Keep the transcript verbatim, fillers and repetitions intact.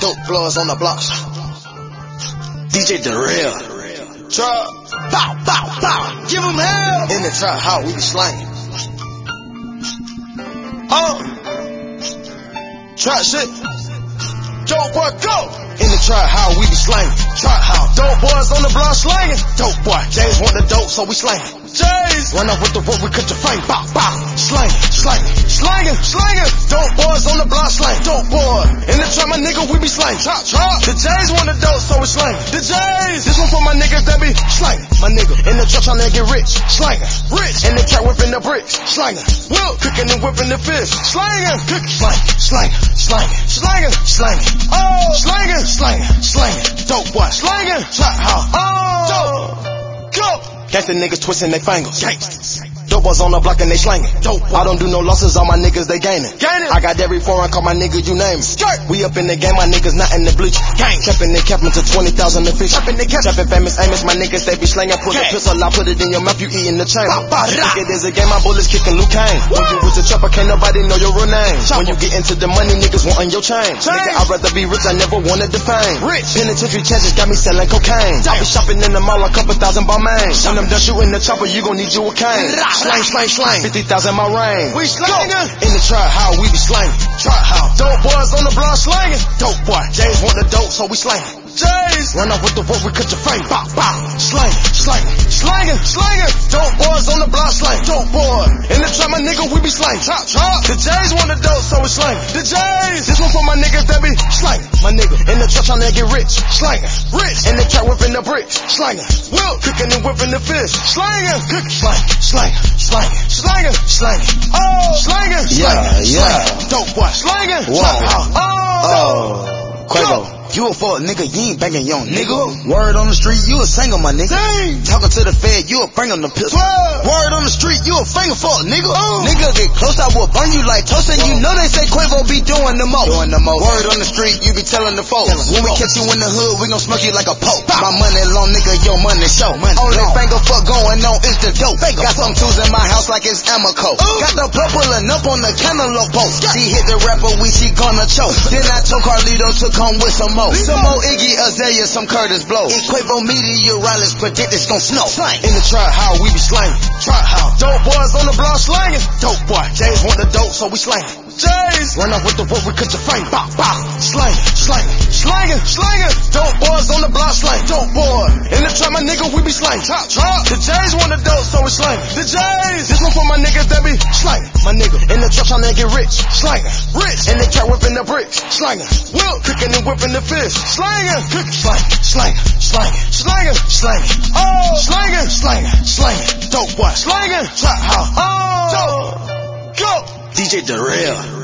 Dope bloods on the blocks. D J Darrell. Trap. Bow, bow, bow. Give him hell. In the trap house, we be slanging. Oh. Trap shit. Dope boy, go. In the trap house, we be slanging. Trap house. Dope boys on the block slanging. Dope boy. James want the dope, so we slanging. Jays. Run up with the rope, we cut your frame. Bow, bow. Slanging, slanging, slanging, slanging. Dope boys on the block slanging. Dope boy. In the trap, my nigga, we be slanging. Trap, trap. The Jays want the dope, so we slanging. The Jays. This one for my niggas that be slanging. My nigga. In the trap, tryna get rich. Slanging. Rich. In the trap, whipping the bricks. Slanging. Will. Cooking and whipping the fish. Slanging. Cooking. Slanging. Slanging. Slanging. Slanging. Slanging. Oh. Slanging. Slanging. Slanging. Dope boy. Slanging. Trap house. Oh. Dope. Go. Gangsta niggas twisting their fingers. Gangsters. Dope boys on the block and they slanging. Dope boy. I don't do no losses, all my niggas they gaining. Gaining. I got every foreign, call my nigga, you name it. Skirt. We up in the game, my niggas not in the bleach. Gang. Capping they capping to twenty thousand a fish. Capping they capping. Trapping famous Amos, my niggas they be slanging. Pull the pistol, I put it in your mouth, you eating the chain. Think it is a game, my bullets kicking Luke Kane. When you with the chopper, can't nobody know your real name. When you get into the money, niggas wantin' your chain. Nigga, I'd rather be rich, I never wanted the fame. Rich. Penitentiary charges got me selling cocaine. I be shopping in the mall, a couple thousand by main. When I'm done shooting the chopper, you gon' need you a cane. Slang, slang, slang. fifty thousand my range. We slangin'. In the trap house, we be slangin'. Trap house. Dope boys on the block slangin'. Dope boy. James want the dope, so we slangin'. Jays. Run up with the rope, we cut your frame. Bow, bow. Slangin', slangin', slangin', slangin'. Dope boys on the block slangin'. Dope boy. In the trap, my nigga, we be slangin'. Trap, trap. The Jays want the dope, so we slangin'. The Jays. This one for my niggas that be slangin'. My nigga. In the trap, tryna get rich. Slangin'. Rich. In the trap, whipping the bricks. Slangin'. Will. Cooking and whipping the fish. Slangin'. Cooking. Slangin', slangin', slangin', slangin', slangin'. Oh. Slangin', slangin', yeah, yeah. Dope boy. Slangin'. Trap house. Oh. Oh. Quavo. You a fuck nigga, you ain't banging young nigga. Nigga. Word on the street, you a singer, my nigga. Dang. Talking to the fed, you a bring on the pistol. Twelve. Word on the street, you a finger fuck nigga. Oh. Nigga get close, I will burn you like toast. And you know they say Quavo be doing the most. Doing the most. Word on the street, you be telling the folks. Telling when we folks. catch you in the hood, we gon' smoke you like a poke. My money long, nigga, your money show. Money Only long. Finger fuck going on is the dope. Finger Got some tools in my house like it's Amoco. Ooh. Got the purple pulling up on the cantaloupe boat. Yeah. She hit the rapper, we she gonna choke. Then I told Carlito to come with some more. Lito. Some more Iggy Azalea, some Curtis Blow. In Quavo meteorologists predict it's gon' snow. Slang. In the trap house, we be slangin'. Trap house. Dope boys on the block slangin'. Dope boy. James want the dope, so we slangin'. Jays. Run up with the rope, we cut your frame. Bow, bow. Slangin', slangin', slangin', slangin'. Dope boys on the block slangin'. Dope boy. In the trap, my nigga, we be slangin'. Trap, trap. The Jays want the dope, so we slangin'. The Jays. This one for my niggas that be slangin'. My nigga. In the trap, tryna get rich. Slangin'. Rich. In the trap, whipping the bricks. Slangin'. Will. Cooking and whipping the fish. Slangin'. Cooking. Slangin', slangin', slangin', slangin', slangin'. Oh. Slangin', slangin', slangin'. Dope boy. Slangin'. Trap house. Oh. Dope. Go. D J Darrell.